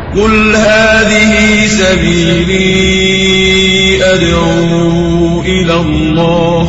قل هذه سبيلي أدعو إلى الله.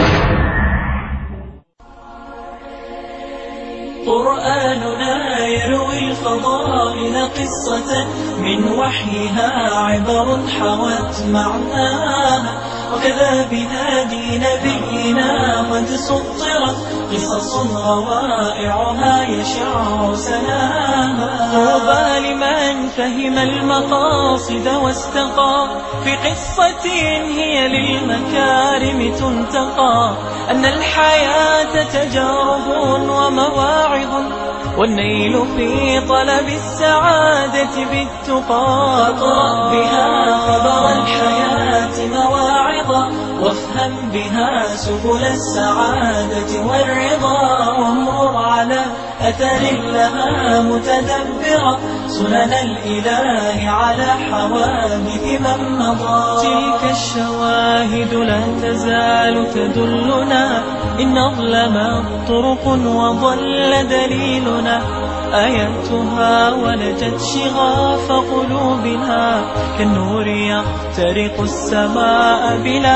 قرآننا يروي الفضائل قصة من وحيها عبر حوت معناها، وكذا بهادي نبينا قد سطرت قصص روائعها يشع سلاما. طوبى لمن فهم المقاصد واستقى في قصة هي للمكارم تنتقى، أن الحياة تجارب ومواعظ، والنيل في طلب السعادة بالتقى. اقرأ بها خبر الحياة مواعظا، وافهم بها سبل السعادة والرضا، وامر على أثر لها متدبرا سنن الإله على حوادث من مضى. تلك الشواهد لا تزال تدلنا إن أظلمت طرق وضل دليلنا، آياتها ولجت شغاف قلوبنا كالنور يخترق السماء بلا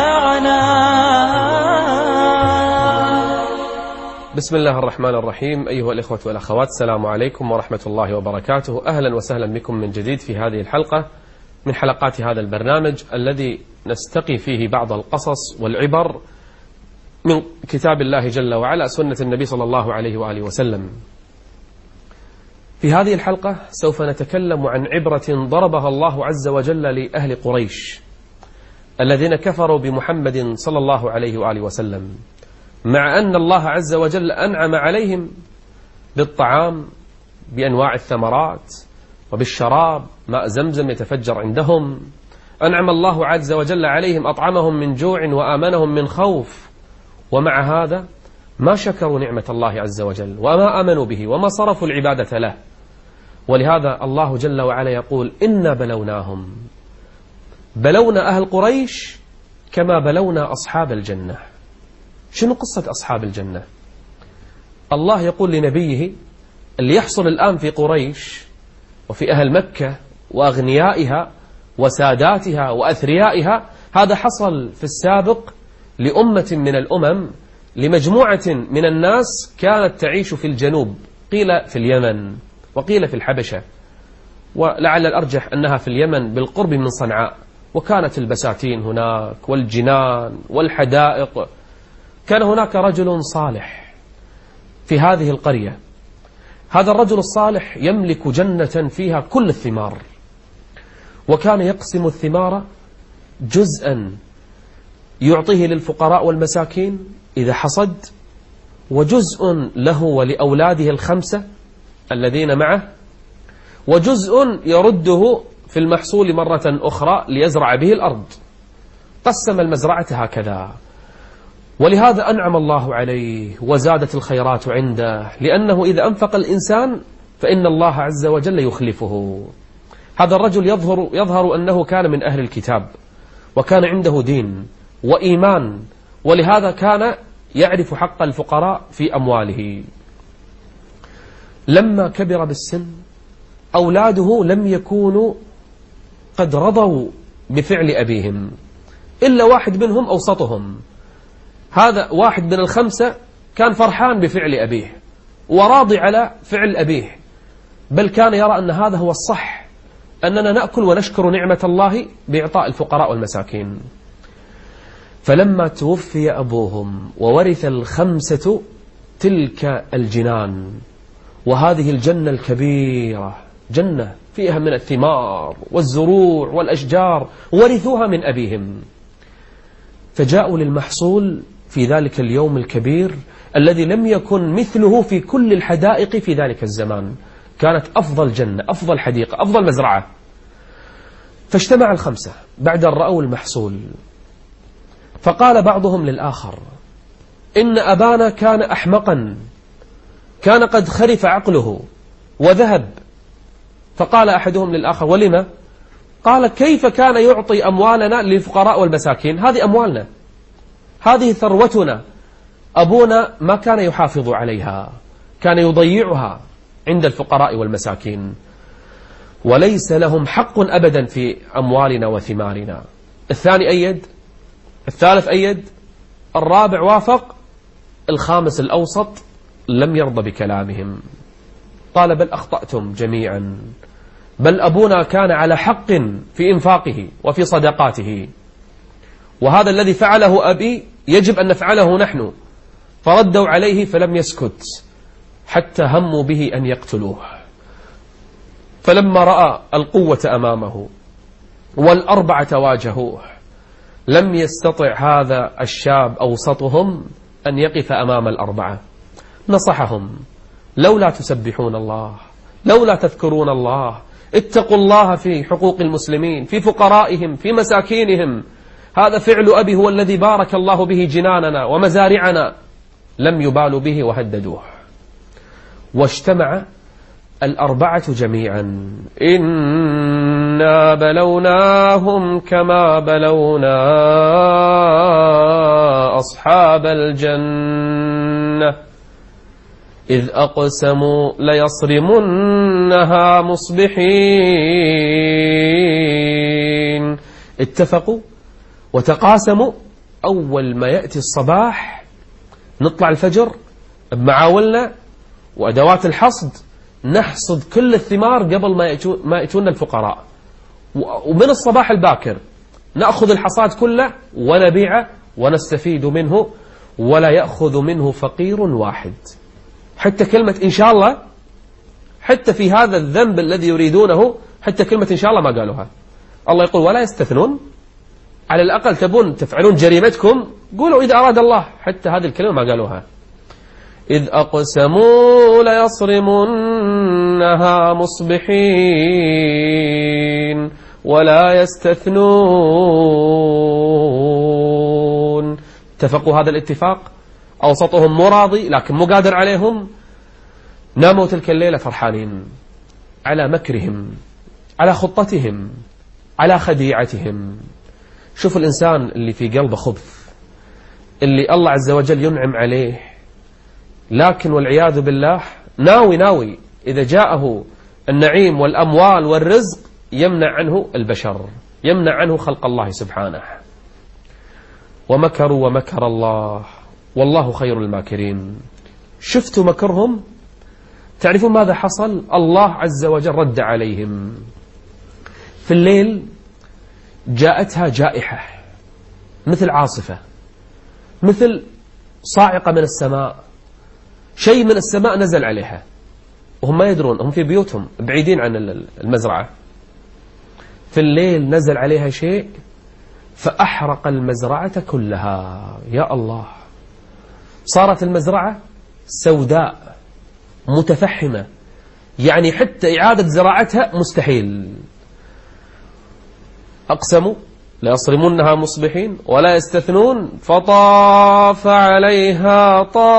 عناء. بسم الله الرحمن الرحيم. أيها الإخوة والأخوات، السلام عليكم ورحمة الله وبركاته. أهلا وسهلا بكم من جديد في هذه الحلقة من حلقات هذا البرنامج الذي نستقي فيه بعض القصص والعبر من كتاب الله جل وعلا، سنة النبي صلى الله عليه وآله وسلم. في هذه الحلقة سوف نتكلم عن عبرة ضربها الله عز وجل لأهل قريش الذين كفروا بمحمد صلى الله عليه وآله وسلم، مع أن الله عز وجل أنعم عليهم بالطعام بأنواع الثمرات وبالشراب، ماء زمزم يتفجر عندهم. أنعم الله عز وجل عليهم، أطعمهم من جوع وآمنهم من خوف، ومع هذا ما شكروا نعمة الله عز وجل وما آمنوا به وما صرفوا العبادة له. ولهذا الله جل وعلا يقول: إنا بلوناهم، بلونا أهل قريش كما بلونا أصحاب الجنة. شنو قصة أصحاب الجنة؟ الله يقول لنبيه: اللي يحصل الآن في قريش وفي أهل مكة وأغنيائها وساداتها وأثريائها، هذا حصل في السابق لأمة من الأمم، لمجموعة من الناس كانت تعيش في الجنوب، قيل في اليمن وقيل في الحبشة، ولعل الأرجح أنها في اليمن بالقرب من صنعاء. وكانت البساتين هناك والجنان والحدائق. كان هناك رجل صالح في هذه القرية، هذا الرجل الصالح يملك جنة فيها كل الثمار، وكان يقسم الثمار جزءا يعطيه للفقراء والمساكين إذا حصد، وجزء له ولأولاده الخمسة الذين معه، وجزء يرده في المحصول مرة أخرى ليزرع به الأرض. قسم المزرعة هكذا، ولهذا أنعم الله عليه وزادت الخيرات عنده، لأنه إذا أنفق الإنسان فإن الله عز وجل يخلفه. هذا الرجل يظهر أنه كان من أهل الكتاب، وكان عنده دين وإيمان، ولهذا كان يعرف حق الفقراء في أمواله. لما كبر بالسن أولاده لم يكونوا قد رضوا بفعل أبيهم، إلا واحد منهم أوسطهم. هذا واحد من الخمسة كان فرحان بفعل أبيه وراضي على فعل أبيه، بل كان يرى أن هذا هو الصح، أننا نأكل ونشكر نعمة الله بإعطاء الفقراء والمساكين. فلما توفي أبوهم وورث الخمسة تلك الجنان، وهذه الجنة الكبيرة، جنة فيها من الثمار والزروع والأشجار، ورثوها من أبيهم، فجاءوا للمحصول في ذلك اليوم الكبير الذي لم يكن مثله في كل الحدائق في ذلك الزمان. كانت أفضل جنة، أفضل حديقة، أفضل مزرعة. فاجتمع الخمسة بعد أن رأوا المحصول، فقال بعضهم للآخر: إن أبانا كان أحمقا، كان قد خرف عقله وذهب. فقال أحدهم للآخر: ولما؟ قال: كيف كان يعطي أموالنا للفقراء والمساكين؟ هذه أموالنا، هذه ثروتنا، أبونا ما كان يحافظ عليها، كان يضيعها عند الفقراء والمساكين. وليس لهم حق أبدا في أموالنا وثمارنا. الثاني أيد، الثالث أيد، الرابع وافق، الخامس الأوسط لم يرضى بكلامهم، قال بل أخطأتم جميعا، بل أبونا كان على حق في إنفاقه وفي صدقاته، وهذا الذي فعله أبي يجب أن نفعله نحن. فردوا عليه فلم يسكت حتى هموا به أن يقتلوه. فلما رأى القوة أمامه والأربعة واجهوه لم يستطع هذا الشاب أوسطهم أن يقف أمام الأربعة. نصحهم: لولا تسبحون الله، لولا تذكرون الله، اتقوا الله في حقوق المسلمين، في فقرائهم، في مساكينهم، هذا فعل أبي هو الذي بارك الله به جناننا ومزارعنا. لم يبالوا به وهددوه. واجتمع الأربعة جميعا: إنا بلوناهم كما بلونا أصحاب الجنة إذ أقسموا ليصرمنها مصبحين. اتفقوا وتقاسموا أول ما يأتي الصباح نطلع الفجر بمعاولنا وأدوات الحصد، نحصد كل الثمار قبل ما يأتون الفقراء، ومن الصباح الباكر نأخذ الحصاد كله ونبيعه ونستفيد منه، ولا يأخذ منه فقير واحد. حتى كلمة إن شاء الله، حتى في هذا الذنب الذي يريدونه، حتى كلمة إن شاء الله ما قالوها. الله يقول ولا يستثنون، على الأقل تبون تفعلون جريمتكم قولوا إذا أراد الله، حتى هذه الكلمة ما قالوها. إذ أقسموا ليصرمنها مصبحين ولا يستثنون. اتفقوا هذا الاتفاق، أوسطهم مراضي لكن مو قادر عليهم. ناموا تلك الليلة فرحانين على مكرهم، على خطتهم، على خديعتهم. شوف الإنسان اللي في قلبه خبث، اللي الله عز وجل ينعم عليه، لكن والعياذ بالله ناوي إذا جاءه النعيم والأموال والرزق يمنع عنه البشر، يمنع عنه خلق الله سبحانه. ومكروا ومكر الله والله خير الماكرين. شفتوا مكرهم؟ تعرفون ماذا حصل؟ الله عز وجل رد عليهم. في الليل جاءتها جائحة مثل عاصفة، مثل صاعقة من السماء، شيء من السماء نزل عليها وهم ما يدرون، هم في بيوتهم بعيدين عن المزرعة. في الليل نزل عليها شيء فأحرق المزرعة كلها. يا الله، صارت المزرعة سوداء متفحمة، يعني حتى إعادة زراعتها مستحيل. أقسموا ليصرمنها مصبحين ولا يستثنون. فطاف عليها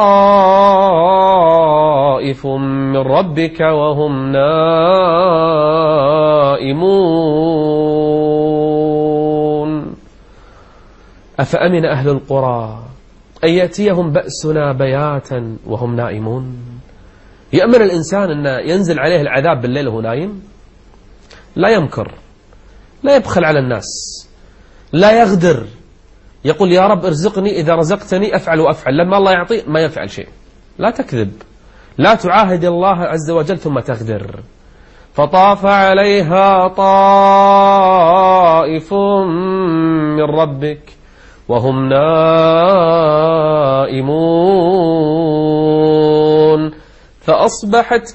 طائف من ربك وهم نائمون. أفأمن أهل القرى أن يأتيهم بأسنا بياتا وهم نائمون. يأمن الإنسان أن ينزل عليه العذاب بالليل وهو نايم؟ لا يمكر، لا يبخل على الناس، لا يغدر، يقول يا رب ارزقني، إذا رزقتني أفعل وأفعل، لما الله يعطي ما يفعل شيء. لا تكذب، لا تعاهد الله عز وجل ثم تغدر. فطاف عليها طائف من ربك وهم نائمون فأصبحت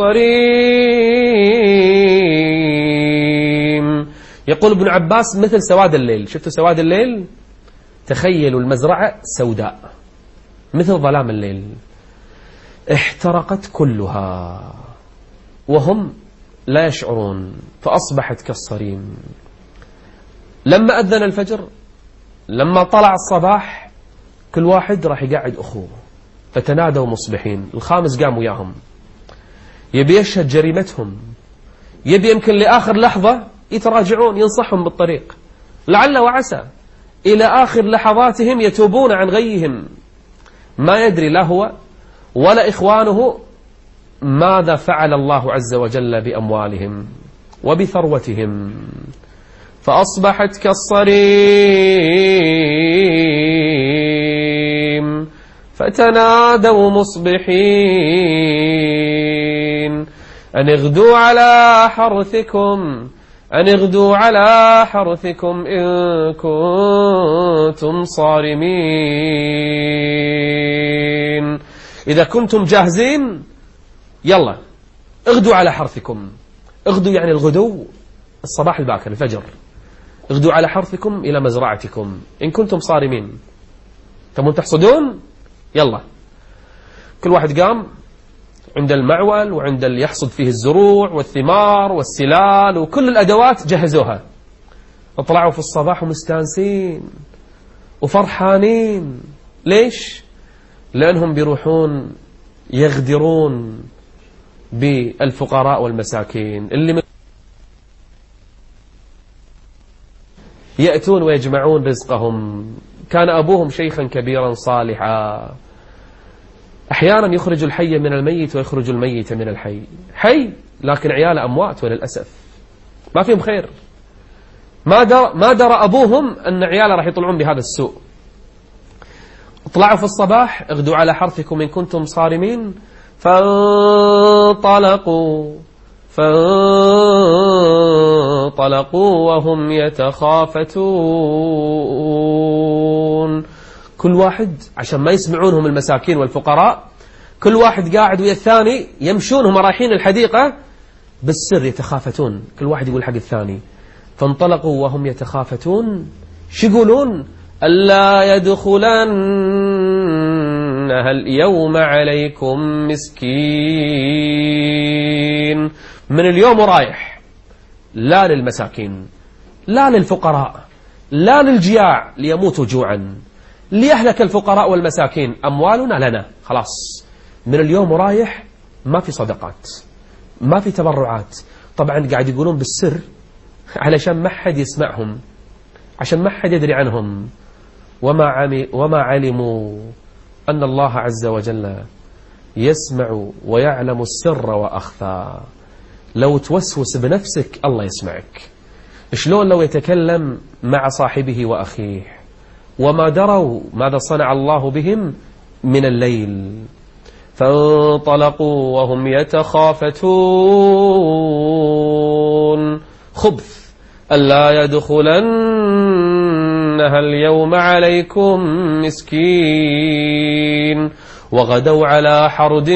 كالصريم. يقول ابن عباس مثل سواد الليل. شفتوا سواد الليل؟ تخيلوا المزرعة سوداء مثل ظلام الليل، احترقت كلها وهم لا يشعرون. فأصبحت كالصريم. لما أذن الفجر، لما طلع الصباح، كل واحد راح يقعد أخوه، فتنادوا مصبحين. الخامس قام وياهم يبي يشهد جريمتهم، يبي يمكن لآخر لحظة يتراجعون، ينصحهم بالطريق، لعل وعسى إلى آخر لحظاتهم يتوبون عن غيهم. ما يدري لا هو ولا إخوانه ماذا فعل الله عز وجل بأموالهم. وبثروتهم، فأصبحت كالصريم، فتنادوا مصبحين أن اغدوا على حرثكم إن كنتم صارمين. إذا كنتم جاهزين يلا اغدوا على حرثكم. اغدوا يعني الغدو، الصباح الباكر، الفجر. اغدوا على حرثكم إلى مزرعتكم إن كنتم صارمين. تبون تحصدون؟ يلا كل واحد قام عند المعول وعند اللي يحصد فيه الزروع والثمار والسلال وكل الأدوات جهزوها. اطلعوا في الصباح ومستانسين وفرحانين. ليش؟ لأنهم بيروحون يغدرون بالفقراء والمساكين اللي يأتون ويجمعون رزقهم. كان أبوهم شيخا كبيرا صالحا، أحيانا يخرج الحي من الميت ويخرج الميت من الحي. حي لكن عياله أموات وللأسف ما فيهم خير. ما درى أبوهم أن عياله راح يطلعون بهذا السوء. اطلعوا في الصباح اغدوا على حرثكم إن كنتم صارمين. فانطلقوا وهم يتخافتون. كل واحد عشان ما يسمعونهم المساكين والفقراء، كل واحد قاعد ويا الثاني يمشون هم رايحين الحديقة بالسر يتخافتون، كل واحد يقول حق الثاني. فانطلقوا وهم يتخافتون. شو يقولون؟ ألا يدخلنها اليوم عليكم مسكين. من اليوم ورايح لا للمساكين، لا للفقراء، لا للجياع ليموتوا جوعا، ليهلك الفقراء والمساكين، أموالنا لنا. خلاص من اليوم ورايح ما في صدقات، ما في تبرعات. طبعا قاعد يقولون بالسر علشان ما حد يسمعهم، عشان ما حد يدري عنهم. وما علموا أن الله عز وجل يسمع ويعلم السر وأخفى. لو توسوس بنفسك الله يسمعك. شلون لو يتكلم مع صاحبه وأخيه وما دروا ماذا صنع الله بهم من الليل. فانطلقوا وهم يتخافتون. خبث ألا يدخلنها اليوم عليكم مسكين. وغدوا على حرد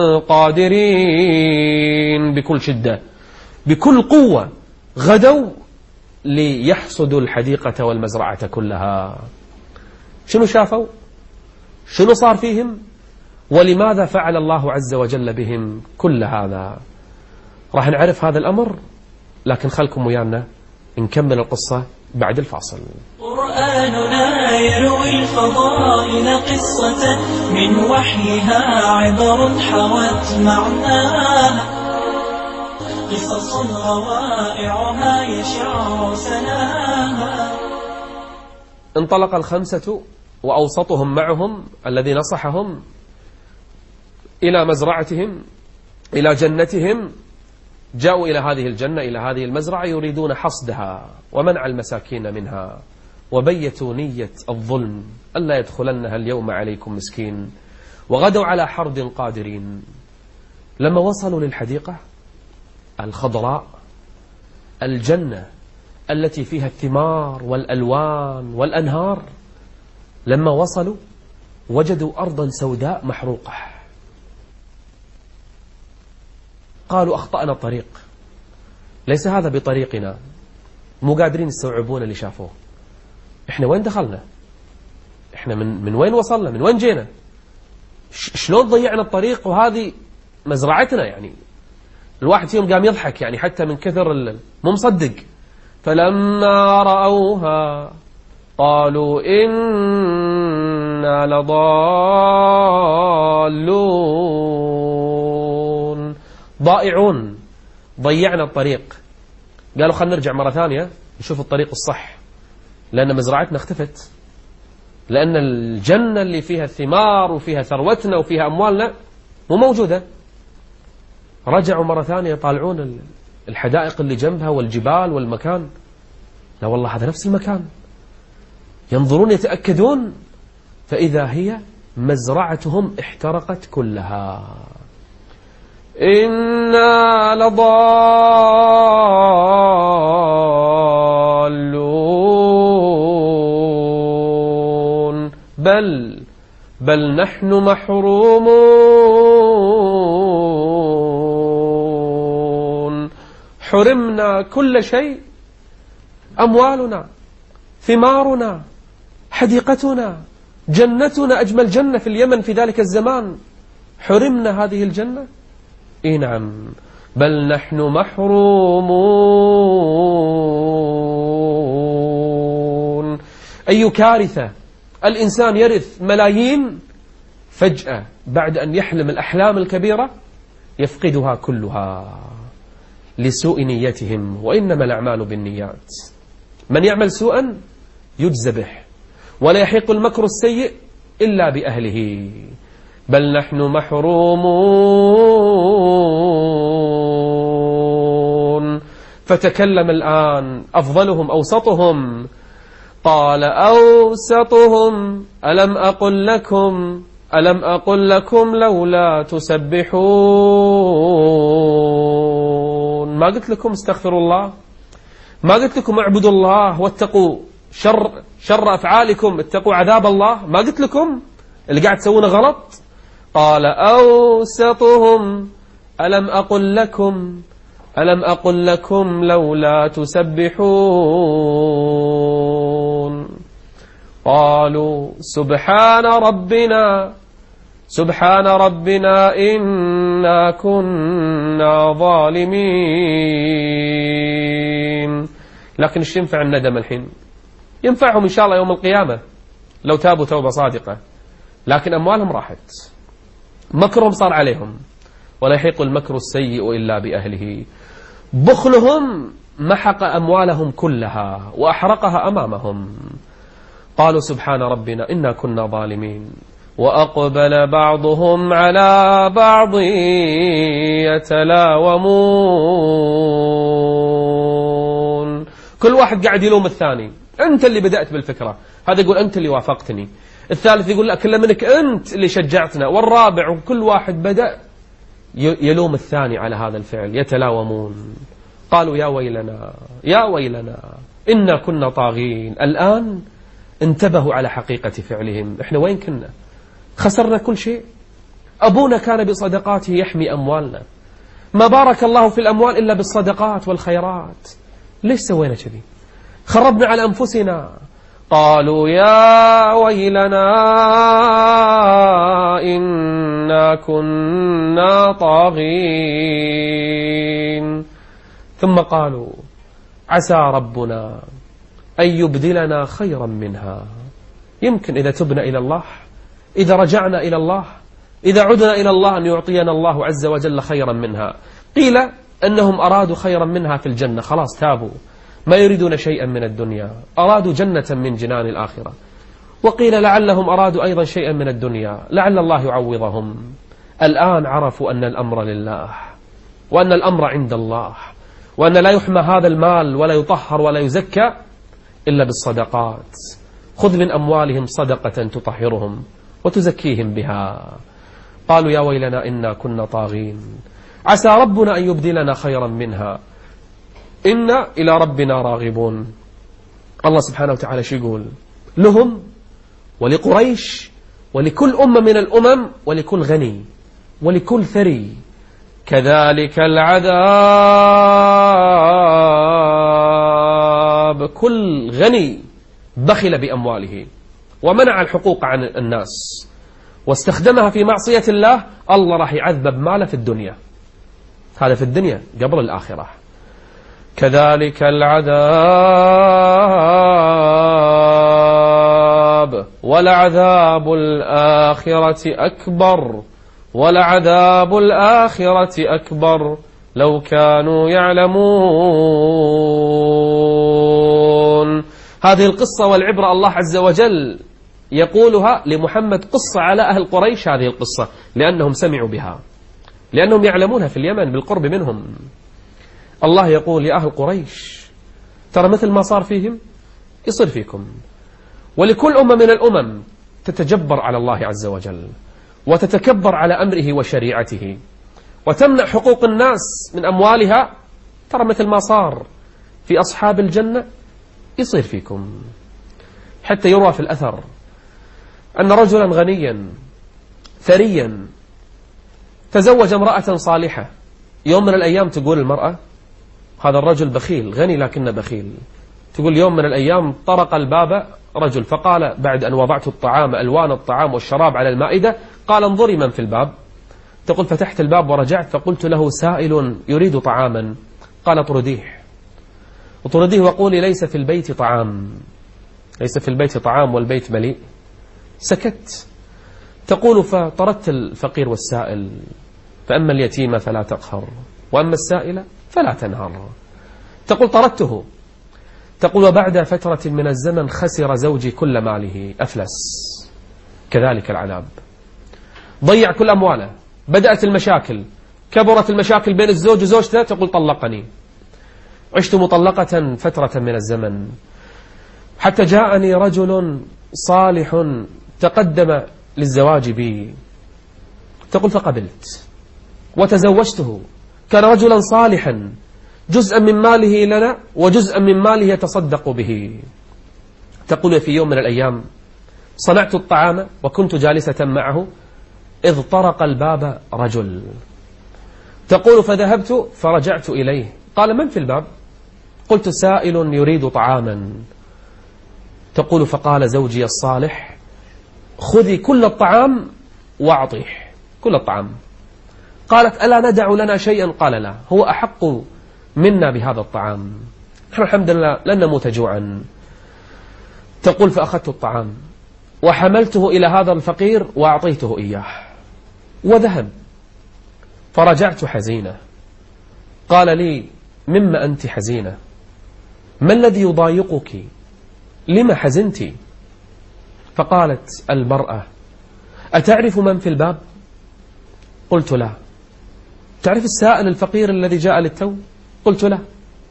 قادرين. بكل شدة بكل قوة غدوا ليحصدوا الحديقة والمزرعة كلها. شنو شافوا؟ شنو صار فيهم؟ ولماذا فعل الله عز وجل بهم كل هذا؟ راح نعرف هذا الأمر، لكن خلكم ويانا نكمل القصة بعد الفاصل. قرآننا يروي الفضائل قصة من وحيها عبر حوت معناها، قصص روائعها يشع سناها. انطلق الخمسة وأوسطهم معهم الذي نصحهم إلى مزرعتهم، إلى جنتهم. جاءوا إلى هذه الجنة، إلى هذه المزرعة، يريدون حصدها ومنع المساكين منها، وبيتوا نية الظلم ألا يدخلنها اليوم عليكم مسكين. وغدوا على حرد قادرين. لما وصلوا للحديقة الخضراء، الجنة التي فيها الثمار والألوان والأنهار، لما وصلوا وجدوا أرضا سوداء محروقة. قالوا أخطأنا الطريق، ليس هذا بطريقنا. مو قادرين يستوعبون اللي شافوه. إحنا وين دخلنا؟ إحنا من وين وصلنا؟ من وين جينا؟ شلون ضيعنا الطريق وهذه مزرعتنا؟ يعني الواحد فيهم قام يضحك يعني حتى من كثر مو مصدق. فلما رأوها قالوا إنا لضالون، ضائعون، ضيعنا الطريق. قالوا خلينا نرجع مرة ثانية نشوف الطريق الصح، لأن مزرعتنا اختفت، لأن الجنة اللي فيها الثمار وفيها ثروتنا وفيها أموالنا مو موجودة. رجعوا مرة ثانية يطالعون الحدائق اللي جنبها والجبال والمكان. لا والله هذا نفس المكان. ينظرون يتأكدون، فإذا هي مزرعتهم احترقت كلها. إنا لضالون بل نحن محرومون. حرمنا كل شيء، أموالنا، ثمارنا، حديقتنا، جنتنا، أجمل جنة في اليمن في ذلك الزمان، حرمنا هذه الجنة. إيه نعم، بل نحن محرومون. أي كارثة، الإنسان يرث ملايين، فجأة بعد أن يحلم الأحلام الكبيرة يفقدها كلها لسوء نيتهم، وإنما الأعمال بالنيات. من يعمل سوءا يجزى به، ولا يحيق المكر السيء إلا بأهله. بل نحن محرومون. فتكلم الآن أفضلهم أوسطهم، قال أوسطهم ألم أقل لكم لولا تسبحون. ما قلت لكم استغفروا الله؟ ما قلت لكم اعبدوا الله واتقوا شر أفعالكم، اتقوا عذاب الله؟ ما قلت لكم اللي قاعد تسوونه غلط؟ قال أوسطهم ألم أقل لكم لولا تسبحون. قالوا سبحان ربنا إنا كنا ظالمين. لكن ايش ينفع الندم الحين؟ ينفعهم إن شاء الله يوم القيامة لو تابوا توبة صادقة، لكن أموالهم راحت، مكرهم صار عليهم، ولا يحيق المكر السيء إلا بأهله. بخلهم محق أموالهم كلها وأحرقها أمامهم. قالوا سبحان ربنا إنا كنا ظالمين. وأقبل بعضهم على بعض يتلاومون. كل واحد قاعد يلوم الثاني، أنت اللي بدأت بالفكرة، هذا يقول أنت اللي وافقتني، الثالث يقول لا كله منك أنت اللي شجعتنا، والرابع، وكل واحد بدأ يلوم الثاني على هذا الفعل، يتلاومون. قالوا يا ويلنا إنا كنا طاغين. الآن انتبهوا على حقيقة فعلهم. إحنا وين كنا؟ خسرنا كل شيء. أبونا كان بصدقاته يحمي أموالنا، ما بارك الله في الأموال إلا بالصدقات والخيرات. ليش سوينا كذي؟ خربنا على أنفسنا. قالوا يا ويلنا إنا كنا طاغين. ثم قالوا عسى ربنا أن يبدلنا خيرا منها. يمكن إذا تبنا إلى الله، إذا رجعنا إلى الله، إذا عدنا إلى الله، أن يعطينا الله عز وجل خيرا منها. قيل أنهم أرادوا خيرا منها في الجنة، خلاص تابوا، ما يريدون شيئا من الدنيا، أرادوا جنة من جنان الآخرة. وقيل لعلهم أرادوا أيضا شيئا من الدنيا، لعل الله يعوضهم. الآن عرفوا أن الأمر لله، وأن الأمر عند الله، وأن لا يحمى هذا المال ولا يطهر ولا يزكى إلا بالصدقات. خذ من أموالهم صدقة تطهرهم وتزكيهم بها. قالوا يا ويلنا إنا كنا طاغين، عسى ربنا أن يبدلنا خيرا منها إنا إلى ربنا راغبون. الله سبحانه وتعالى شو يقول لهم ولقريش ولكل أمة من الأمم ولكل غني ولكل ثري؟ كذلك العذاب. كل غني بخل بأمواله ومنع الحقوق عن الناس واستخدمها في معصية الله، الله راح يعذب ماله في الدنيا. هذا في الدنيا قبل الآخرة. كذلك العذاب ولعذاب الآخرة أكبر، ولعذاب الآخرة أكبر لو كانوا يعلمون. هذه القصة والعبرة الله عز وجل يقولها لمحمد، قصة على أهل قريش هذه القصة، لأنهم سمعوا بها، لأنهم يعلمونها في اليمن بالقرب منهم. الله يقول يا أهل قريش ترى مثل ما صار فيهم يصير فيكم. ولكل أمة من الأمم تتجبر على الله عز وجل وتتكبر على أمره وشريعته وتمنع حقوق الناس من أموالها، ترى مثل ما صار في أصحاب الجنة يصير فيكم. حتى يروى في الأثر أن رجلا غنيا ثريا تزوج امرأة صالحة. يوم من الأيام تقول المرأة، هذا الرجل بخيل غني لكنه بخيل، تقول يوم من الأيام طرق الباب رجل فقال بعد أن وضعت الطعام ألوان الطعام والشراب على المائدة، قال انظري من في الباب. تقول فتحت الباب ورجعت فقلت له سائل يريد طعاما، قال اطرديه اطرديه وقولي ليس في البيت طعام، ليس في البيت طعام والبيت مليء. سكت. تقول فطردت الفقير والسائل، فأما اليتيم فلا تقهر وأما السائل فلا تنهر. تقول طردته. تقول وبعد فترة من الزمن خسر زوجي كل ماله، أفلس. كذلك العذاب، ضيع كل أمواله، بدأت المشاكل، كبرت المشاكل بين الزوج وزوجته، تقول طلقني، عشت مطلقة فترة من الزمن حتى جاءني رجل صالح تقدم للزواج بي. تقول فقبلت وتزوجته، كان رجلا صالحا جزءا من ماله لنا وجزءا من ماله يتصدق به. تقول في يوم من الأيام صنعت الطعام وكنت جالسة معه إذ طرق الباب رجل. تقول فذهبت فرجعت إليه، قال من في الباب؟ قلت سائل يريد طعاما. تقول فقال زوجي الصالح خذي كل الطعام واعطيه كل الطعام. قالت ألا ندع لنا شيئا؟ قال لا، هو أحق منا بهذا الطعام، نحن الحمد لله لن نموت جوعا. تقول فأخذت الطعام وحملته إلى هذا الفقير وأعطيته إياه وذهب. فرجعت حزينة. قال لي مما أنت حزينة؟ ما الذي يضايقك؟ لما حزنتي؟ فقالت المرأة أتعرف من في الباب؟ قلت لا. تعرف السائل الفقير الذي جاء للتو؟ قلت لا.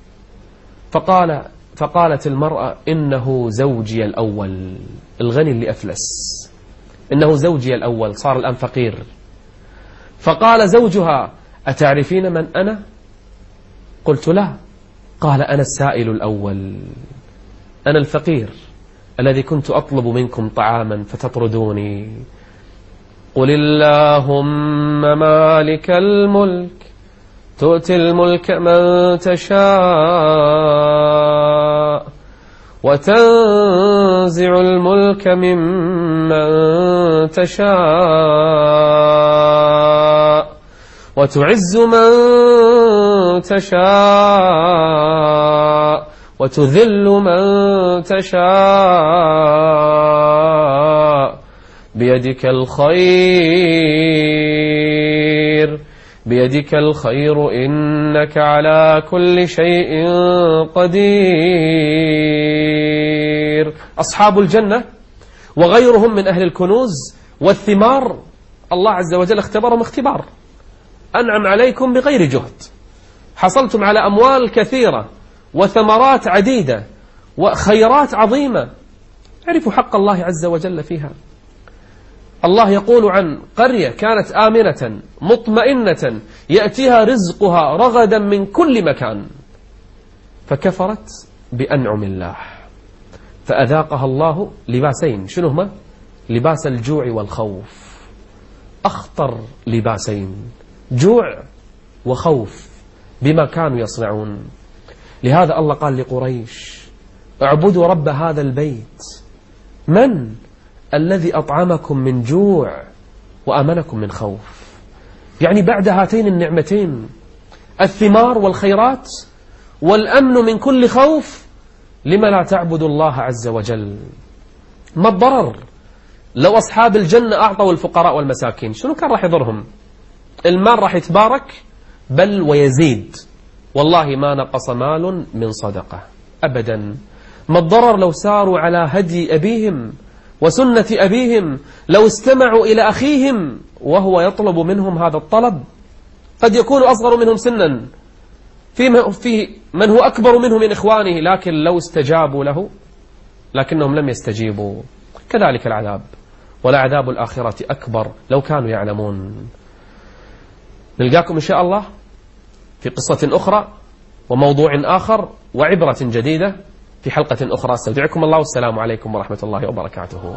فقالت المرأة إنه زوجي الأول، الغني اللي أفلس، إنه زوجي الأول صار الآن فقير. فقال زوجها أتعرفين من أنا؟ قلت لا. قال أنا السائل الأول، أنا الفقير الذي كنت أطلب منكم طعاما فتطردوني. قل اللهم مالك الملك تؤتي الملك من تشاء وتنزع الملك ممن تشاء وتعز من تشاء وتذل من تشاء بيدك الخير بيدك الخير إنك على كل شيء قدير. أصحاب الجنة وغيرهم من أهل الكنوز والثمار الله عز وجل اختبرهم اختبار، أنعم عليكم بغير جهد، حصلتم على أموال كثيرة وثمرات عديدة وخيرات عظيمة، اعرفوا حق الله عز وجل فيها. الله يقول عن قرية كانت آمنة مطمئنة يأتيها رزقها رغدا من كل مكان فكفرت بأنعم الله فأذاقها الله لباسين، شنو هما؟ لباس الجوع والخوف، أخطر لباسين، جوع وخوف بما كانوا يصنعون. لهذا الله قال لقريش اعبدوا رب هذا البيت، من الذي أطعمكم من جوع وأمنكم من خوف. يعني بعد هاتين النعمتين الثمار والخيرات والأمن من كل خوف، لما لا تعبد الله عز وجل؟ ما الضرر لو أصحاب الجنة أعطوا الفقراء والمساكين؟ شنو كان راح يضرهم؟ المال راح يتبارك بل ويزيد، والله ما نقص مال من صدقة أبدا. ما الضرر لو ساروا على هدي أبيهم وسنة أبيهم، لو استمعوا إلى أخيهم وهو يطلب منهم هذا الطلب، قد يكون أصغر منهم سنا في من هو أكبر منه من إخوانه، لكن لو استجابوا له لكنهم لم يستجيبوا. كذلك العذاب، ولعذاب الآخرة أكبر لو كانوا يعلمون. نلقاكم إن شاء الله في قصة أخرى وموضوع آخر وعبرة جديدة في حلقة أخرى. استودعكم الله، والسلام عليكم ورحمة الله وبركاته.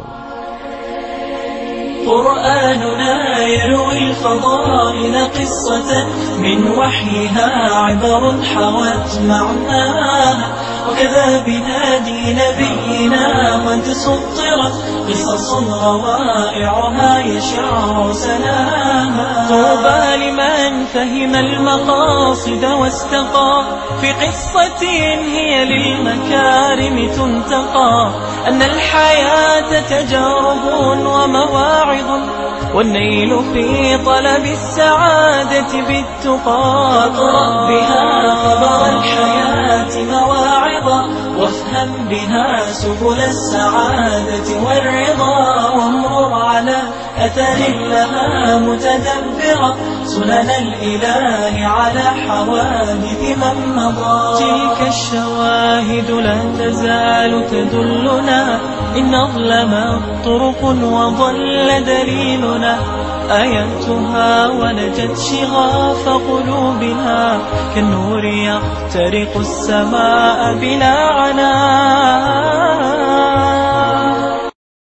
قرآننا يروي الفضائل قصة من وحيها عبر حوت معناها، وكذا بهادي نبينا قد سطرت قصص روائعها يشع سناها. طوبى لمن فهم المقاصد واستقى في قصة هي للمكارم تنتقى، أن الحياة تجارب ومواعظ، والنيل في طلب السعادة بالتقى. اقرأ بها خبر الحياة مواعظا، وافهم بها سبل السعادة والرضا، وامرر على أثر لها متدبرا سنن الإله على حوادث من مضى. تلك الشواهد لا تزال تدلنا، إن أظلمت طرق وضل دليلنا، آياتها ولجت شغاف قلوبنا، كالنور يخترق السماء بلا عناء.